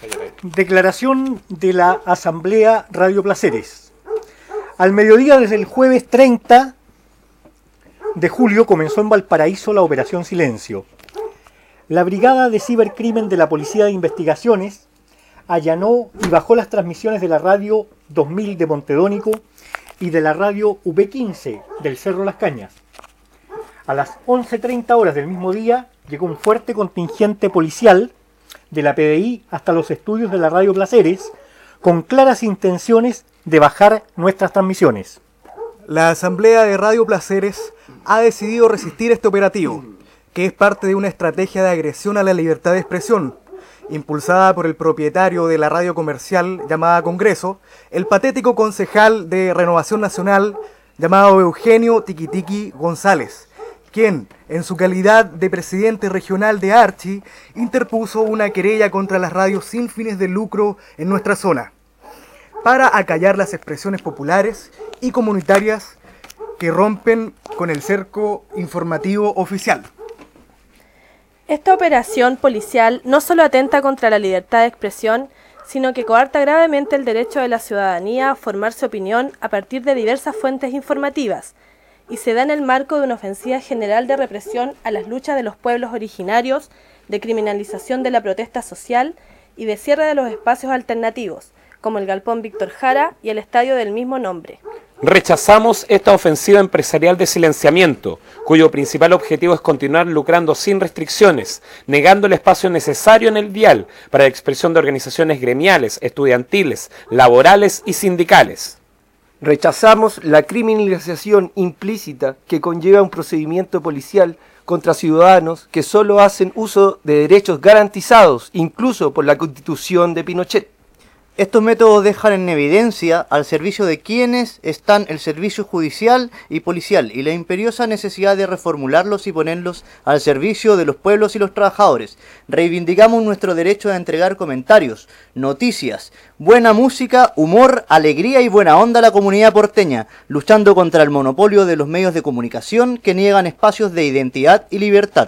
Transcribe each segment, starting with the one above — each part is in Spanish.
Declaración de la Asamblea Radio Placeres. Al mediodía desde el jueves 30 de julio comenzó en Valparaíso la Operación Silencio. La Brigada de Cibercrimen de la Policía de Investigaciones allanó y bajó las transmisiones de la radio 2000 de Montedónico y de la radio V15 del Cerro Las Cañas. A las 11:30 horas del mismo día llegó un fuerte contingente policial de la PDI hasta los estudios de la Radio Placeres con claras intenciones de bajar nuestras transmisiones. La Asamblea de Radio Placeres ha decidido resistir este operativo, que es parte de una estrategia de agresión a la libertad de expresión, impulsada por el propietario de la radio comercial llamada Congreso, el patético concejal de Renovación Nacional llamado Eugenio Tiquitiqui González, quien, en su calidad de presidente regional de Archi, interpuso una querella contra las radios sin fines de lucro en nuestra zona, para acallar las expresiones populares y comunitarias que rompen con el cerco informativo oficial. Esta operación policial no solo atenta contra la libertad de expresión, sino que coarta gravemente el derecho de la ciudadanía a formarse opinión a partir de diversas fuentes informativas, y se da en el marco de una ofensiva general de represión a las luchas de los pueblos originarios, de criminalización de la protesta social y de cierre de los espacios alternativos, como el Galpón Víctor Jara y el estadio del mismo nombre. Rechazamos esta ofensiva empresarial de silenciamiento, cuyo principal objetivo es continuar lucrando sin restricciones, negando el espacio necesario en el dial para la expresión de organizaciones gremiales, estudiantiles, laborales y sindicales. Rechazamos la criminalización implícita que conlleva un procedimiento policial contra ciudadanos que solo hacen uso de derechos garantizados, incluso por la Constitución de Pinochet. Estos métodos dejan en evidencia al servicio de quienes están el servicio judicial y policial y la imperiosa necesidad de reformularlos y ponerlos al servicio de los pueblos y los trabajadores. Reivindicamos nuestro derecho a entregar comentarios, noticias, buena música, humor, alegría y buena onda a la comunidad porteña, luchando contra el monopolio de los medios de comunicación que niegan espacios de identidad y libertad.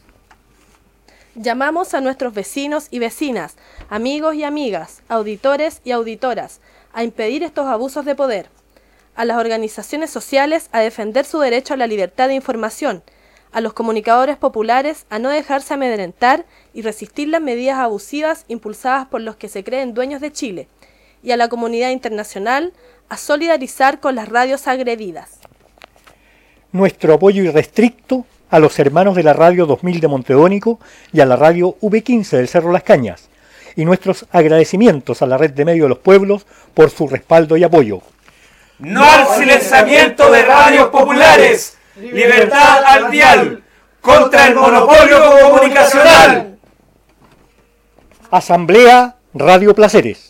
Llamamos a nuestros vecinos y vecinas, amigos y amigas, auditores y auditoras, a impedir estos abusos de poder, a las organizaciones sociales a defender su derecho a la libertad de información, a los comunicadores populares a no dejarse amedrentar y resistir las medidas abusivas impulsadas por los que se creen dueños de Chile, y a la comunidad internacional a solidarizar con las radios agredidas. Nuestro apoyo irrestricto a los hermanos de la radio 2000 de Montedónico y a la radio V15 del Cerro Las Cañas, y nuestros agradecimientos a la Red de Medios de los Pueblos por su respaldo y apoyo. ¡No al silenciamiento de radios populares! ¡Libertad al dial! ¡Contra el monopolio comunicacional! Asamblea Radio Placeres.